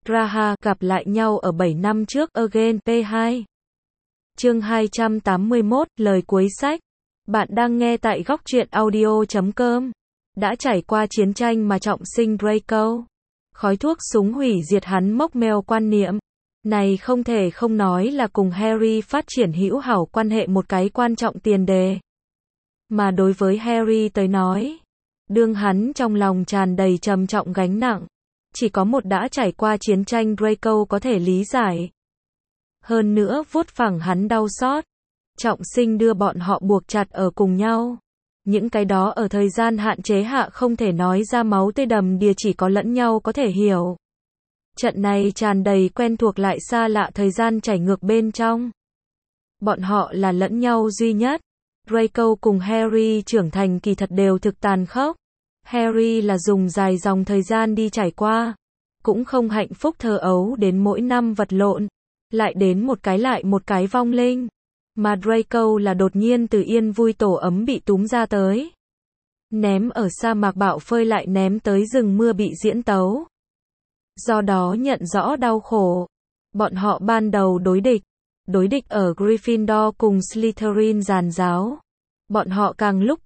Raha gặp lại nhau ở 7 năm trước Again P2. Chương 281, lời cuối sách. Bạn đang nghe tại góc truyện audio.com. Đã trải qua chiến tranh mà trọng sinh Draco. Khói thuốc súng hủy diệt hắn mốc meo quan niệm. Này không thể không nói là cùng Harry phát triển hữu hảo quan hệ một cái quan trọng tiền đề. Mà đối với Harry tới nói, đương hắn trong lòng tràn đầy trầm trọng gánh nặng. Chỉ có một đã trải qua chiến tranh Draco có thể lý giải. Hơn nữa vuốt phẳng hắn đau xót. Trọng sinh đưa bọn họ buộc chặt ở cùng nhau. Những cái đó ở thời gian hạn chế hạ không thể nói ra máu tươi đầm đìa chỉ có lẫn nhau có thể hiểu. Trận này tràn đầy quen thuộc lại xa lạ thời gian chảy ngược bên trong. Bọn họ là lẫn nhau duy nhất. Draco cùng Harry trưởng thành kỳ thật đều thực tàn khốc. Harry là dùng dài dòng thời gian đi trải qua. Cũng không hạnh phúc thơ ấu đến mỗi năm vật lộn. Lại đến một cái vong linh. Mà Draco là đột nhiên từ yên vui tổ ấm bị túm ra tới. Ném ở sa mạc bạo phơi lại ném tới rừng mưa bị diễn tấu. Do đó nhận rõ đau khổ. Bọn họ ban đầu đối địch ở Gryffindor cùng Slytherin giàn giáo. Bọn họ càng lúc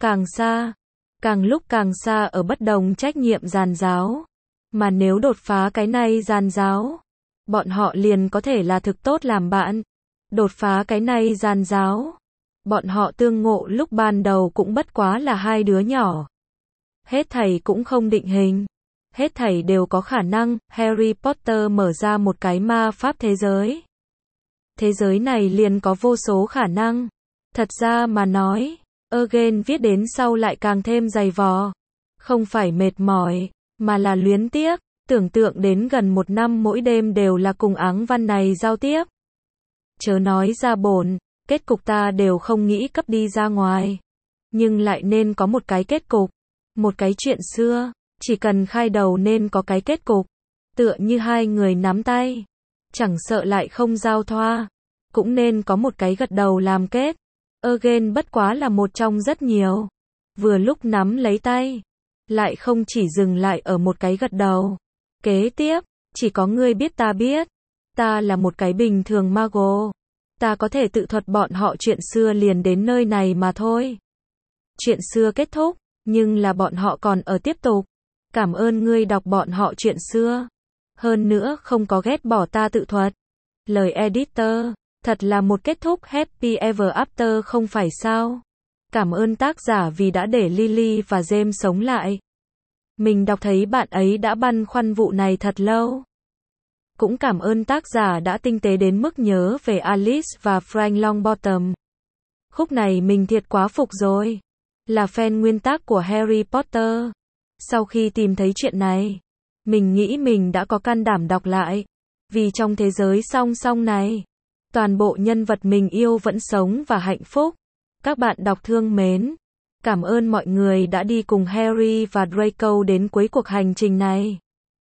càng xa ở bất đồng trách nhiệm giàn giáo. Mà nếu đột phá cái này giàn giáo, bọn họ liền có thể là thực tốt làm bạn. Đột phá cái này giàn giáo, bọn họ tương ngộ lúc ban đầu cũng bất quá là hai đứa nhỏ. Hết thảy cũng không định hình. Hết thảy đều có khả năng. Harry Potter mở ra một cái ma pháp thế giới. Thế giới này liền có vô số khả năng. Thật ra mà nói, Again viết đến sau lại càng thêm dày vò. Không phải mệt mỏi, mà là luyến tiếc. Tưởng tượng đến gần 1 năm mỗi đêm đều là cùng áng văn này giao tiếp. Chớ nói ra bổn, kết cục ta đều không nghĩ cấp đi ra ngoài. Nhưng lại nên có một cái kết cục. Một cái chuyện xưa, chỉ cần khai đầu nên có cái kết cục. Tựa như hai người nắm tay. Chẳng sợ lại không giao thoa. Cũng nên có một cái gật đầu làm kết. Again bất quá là một trong rất nhiều. Vừa lúc nắm lấy tay. Lại không chỉ dừng lại ở một cái gật đầu. Kế tiếp, chỉ có ngươi biết ta biết. Ta là một cái bình thường mago. Ta có thể tự thuật bọn họ chuyện xưa liền đến nơi này mà thôi. Chuyện xưa kết thúc, nhưng là bọn họ còn ở tiếp tục. Cảm ơn ngươi đọc bọn họ chuyện xưa. Hơn nữa không có ghét bỏ ta tự thuật. Lời editor, thật là một kết thúc happy ever after không phải sao? Cảm ơn tác giả vì đã để Lily và James sống lại. Mình đọc thấy bạn ấy đã băn khoăn vụ này thật lâu. Cũng cảm ơn tác giả đã tinh tế đến mức nhớ về Alice và Frank Longbottom. Khúc này mình thiệt quá phục rồi. Là fan nguyên tác của Harry Potter. Sau khi tìm thấy chuyện này, mình nghĩ mình đã có can đảm đọc lại. Vì trong thế giới song song này, toàn bộ nhân vật mình yêu vẫn sống và hạnh phúc. Các bạn đọc thương mến. Cảm ơn mọi người đã đi cùng Harry và Draco đến cuối cuộc hành trình này.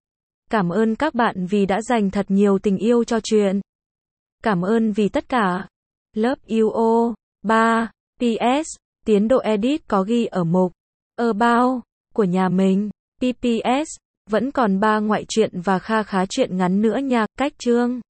Cảm ơn các bạn vì đã dành thật nhiều tình yêu cho chuyện. Cảm ơn vì tất cả. Love you all. 3. PS. Tiến độ edit có ghi ở mục About của nhà mình. PPS. Vẫn còn 3 ngoại truyện và kha khá truyện ngắn nữa nha. Cách chương.